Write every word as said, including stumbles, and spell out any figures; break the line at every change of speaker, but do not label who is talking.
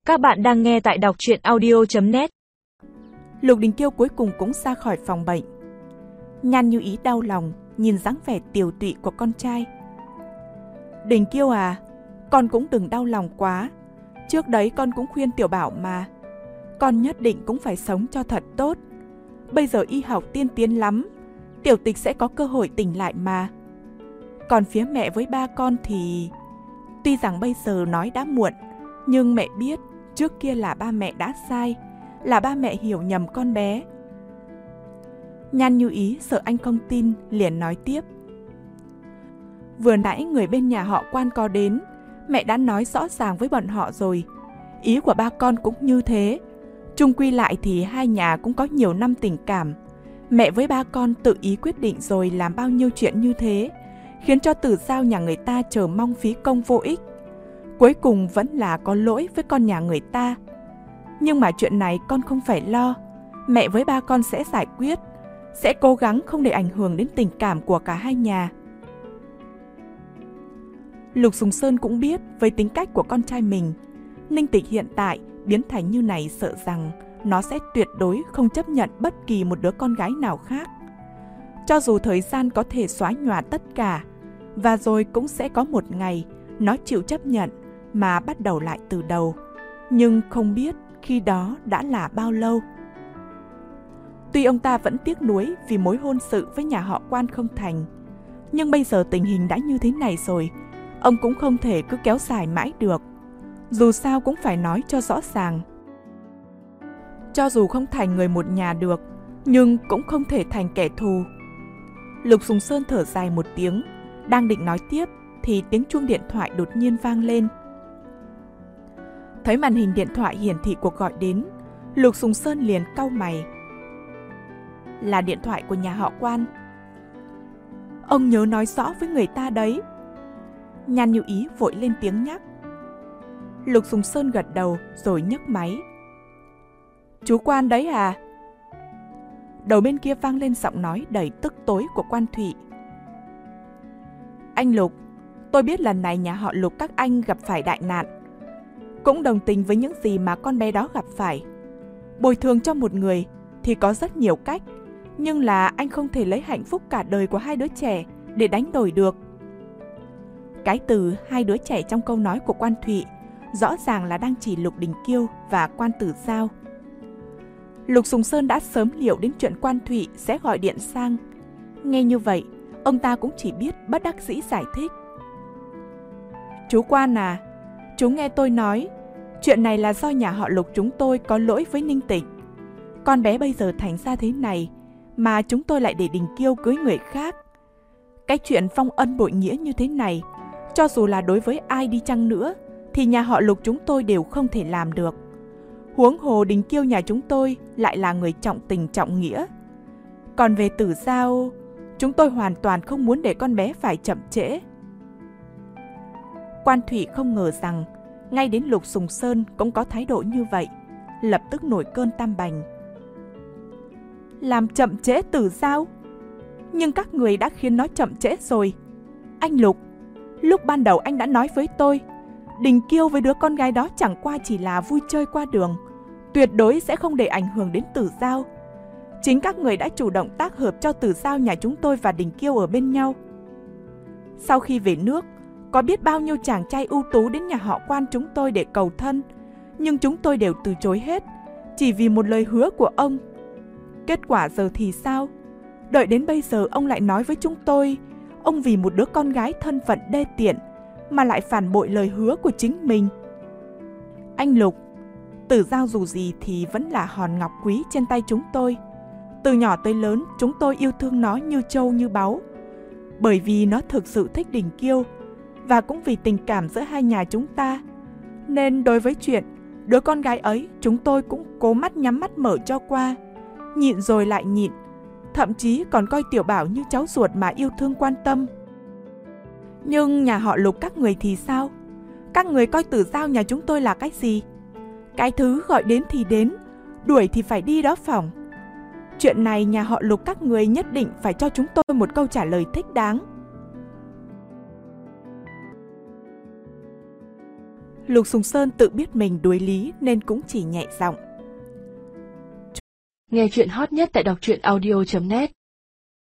Các bạn đang nghe tại đọc truyện audio chấm net.
Lục Đình Kiêu cuối cùng cũng ra khỏi phòng bệnh. Nhan Như Ý đau lòng nhìn dáng vẻ tiều tụy của con trai. Đình Kiêu à, con cũng đừng đau lòng quá. Trước đấy con cũng khuyên Tiểu Bảo mà. Con nhất định cũng phải sống cho thật tốt. Bây giờ y học tiên tiến lắm, Tiểu Tịch sẽ có cơ hội tỉnh lại mà. Còn phía mẹ với ba con thì... Tuy rằng bây giờ nói đã muộn, nhưng mẹ biết trước kia là ba mẹ đã sai, là ba mẹ hiểu nhầm con bé. Nhan Như Ý sợ anh không tin, liền nói tiếp. Vừa nãy người bên nhà họ Quan có đến, mẹ đã nói rõ ràng với bọn họ rồi. Ý của ba con cũng như thế. Chung quy lại thì hai nhà cũng có nhiều năm tình cảm. Mẹ với ba con tự ý quyết định rồi làm bao nhiêu chuyện như thế, khiến cho Tử Giao nhà người ta chờ mong phí công vô ích. Cuối cùng vẫn là có lỗi với con nhà người ta. Nhưng mà chuyện này con không phải lo. Mẹ với ba con sẽ giải quyết, sẽ cố gắng không để ảnh hưởng đến tình cảm của cả hai nhà. Lục Sùng Sơn cũng biết với tính cách của con trai mình, Ninh Tịch hiện tại biến thành như này sợ rằng nó sẽ tuyệt đối không chấp nhận bất kỳ một đứa con gái nào khác. Cho dù thời gian có thể xóa nhòa tất cả, và rồi cũng sẽ có một ngày nó chịu chấp nhận mà bắt đầu lại từ đầu. Nhưng không biết khi đó đã là bao lâu. Tuy ông ta vẫn tiếc nuối vì mối hôn sự với nhà họ Quan không thành, nhưng bây giờ tình hình đã như thế này rồi, ông cũng không thể cứ kéo dài mãi được. Dù sao cũng phải nói cho rõ ràng. Cho dù không thành người một nhà được, nhưng cũng không thể thành kẻ thù. Lục Sùng Sơn thở dài một tiếng, đang định nói tiếp thì tiếng chuông điện thoại đột nhiên vang lên. Thấy màn hình điện thoại hiển thị cuộc gọi đến, Lục Sùng Sơn liền cau mày. Là điện thoại của nhà họ Quan. Ông nhớ nói rõ với người ta đấy. Nhan Như Ý vội lên tiếng nhắc. Lục Sùng Sơn gật đầu rồi nhấc máy. Chú Quan đấy à? Đầu bên kia vang lên giọng nói đầy tức tối của Quan Thụy. Anh Lục, tôi biết lần này nhà họ Lục các anh gặp phải đại nạn, cũng đồng tình với những gì mà con bé đó gặp phải. Bồi thường cho một người thì có rất nhiều cách, nhưng là anh không thể lấy hạnh phúc cả đời của hai đứa trẻ để đánh đổi được. Cái từ hai đứa trẻ trong câu nói của Quan Thụy rõ ràng là đang chỉ Lục Đình Kiêu và Quan Tử Giao. Lục Sùng Sơn đã sớm liệu đến chuyện Quan Thụy sẽ gọi điện sang. Nghe như vậy, ông ta cũng chỉ biết bất đắc dĩ giải thích. Chú Quan à, chú nghe tôi nói, chuyện này là do nhà họ Lục chúng tôi có lỗi với Ninh Tịch. Con bé bây giờ thành ra thế này, mà chúng tôi lại để Đình Kiêu cưới người khác. Cái chuyện phong ân bội nghĩa như thế này, cho dù là đối với ai đi chăng nữa, thì nhà họ Lục chúng tôi đều không thể làm được. Huống hồ Đình Kiêu nhà chúng tôi lại là người trọng tình trọng nghĩa. Còn về Tử Giao, chúng tôi hoàn toàn không muốn để con bé phải chậm trễ. Quan Thụy không ngờ rằng ngay đến Lục Sùng Sơn cũng có thái độ như vậy, lập tức nổi cơn tam bành. Làm chậm trễ Tử Giao? Nhưng các người đã khiến nó chậm trễ rồi. Anh Lục, lúc ban đầu anh đã nói với tôi, Đình Kiêu với đứa con gái đó chẳng qua chỉ là vui chơi qua đường, tuyệt đối sẽ không để ảnh hưởng đến Tử Giao. Chính các người đã chủ động tác hợp cho Tử Giao nhà chúng tôi và Đình Kiêu ở bên nhau. Sau khi về nước, có biết bao nhiêu chàng trai ưu tú đến nhà họ Quan chúng tôi để cầu thân, nhưng chúng tôi đều từ chối hết, chỉ vì một lời hứa của ông. Kết quả giờ thì sao? Đợi đến bây giờ ông lại nói với chúng tôi, ông vì một đứa con gái thân phận đê tiện mà lại phản bội lời hứa của chính mình. Anh Lục, Tử Giao dù gì thì vẫn là hòn ngọc quý trên tay chúng tôi. Từ nhỏ tới lớn chúng tôi yêu thương nó như trâu như báu, bởi vì nó thực sự thích Đình Kiêu, và cũng vì tình cảm giữa hai nhà chúng ta, nên đối với chuyện đứa con gái ấy chúng tôi cũng cố mắt nhắm mắt mở cho qua, nhịn rồi lại nhịn, thậm chí còn coi Tiểu Bảo như cháu ruột mà yêu thương quan tâm. Nhưng nhà họ Lục các người thì sao? Các người coi Tử Giao nhà chúng tôi là cái gì? Cái thứ gọi đến thì đến, đuổi thì phải đi đó phỏng. Chuyện này nhà họ Lục các người nhất định phải cho chúng tôi một câu trả lời thích đáng. Lục Sùng Sơn tự biết mình đối lý nên cũng chỉ nhẹ giọng.
Nghe chuyện hot nhất tại đọc truyện audio chấm net